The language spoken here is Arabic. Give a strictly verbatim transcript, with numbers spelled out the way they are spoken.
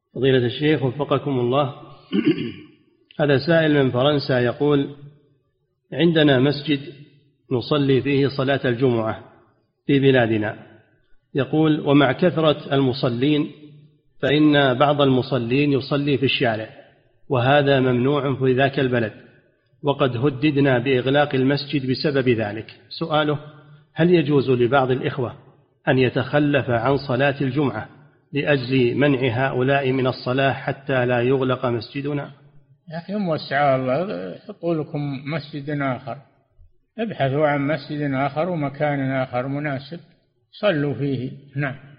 فضيلة الشيخ وفقكم الله، هذا سائل من فرنسا يقول: عندنا مسجد نصلي فيه صلاة الجمعة في بلادنا، يقول: ومع كثرة المصلين فإن بعض المصلين يصلي في الشارع، وهذا ممنوع في ذاك البلد، وقد هددنا بإغلاق المسجد بسبب ذلك. سؤاله: هل يجوز لبعض الإخوة أن يتخلف عن صلاة الجمعة لأجل منع هؤلاء من الصلاة حتى لا يغلق مسجدنا؟ يا أخي موسع الله، حطوا لكم مسجد آخر، ابحثوا عن مسجد آخر ومكان آخر مناسب صلوا فيه. نعم.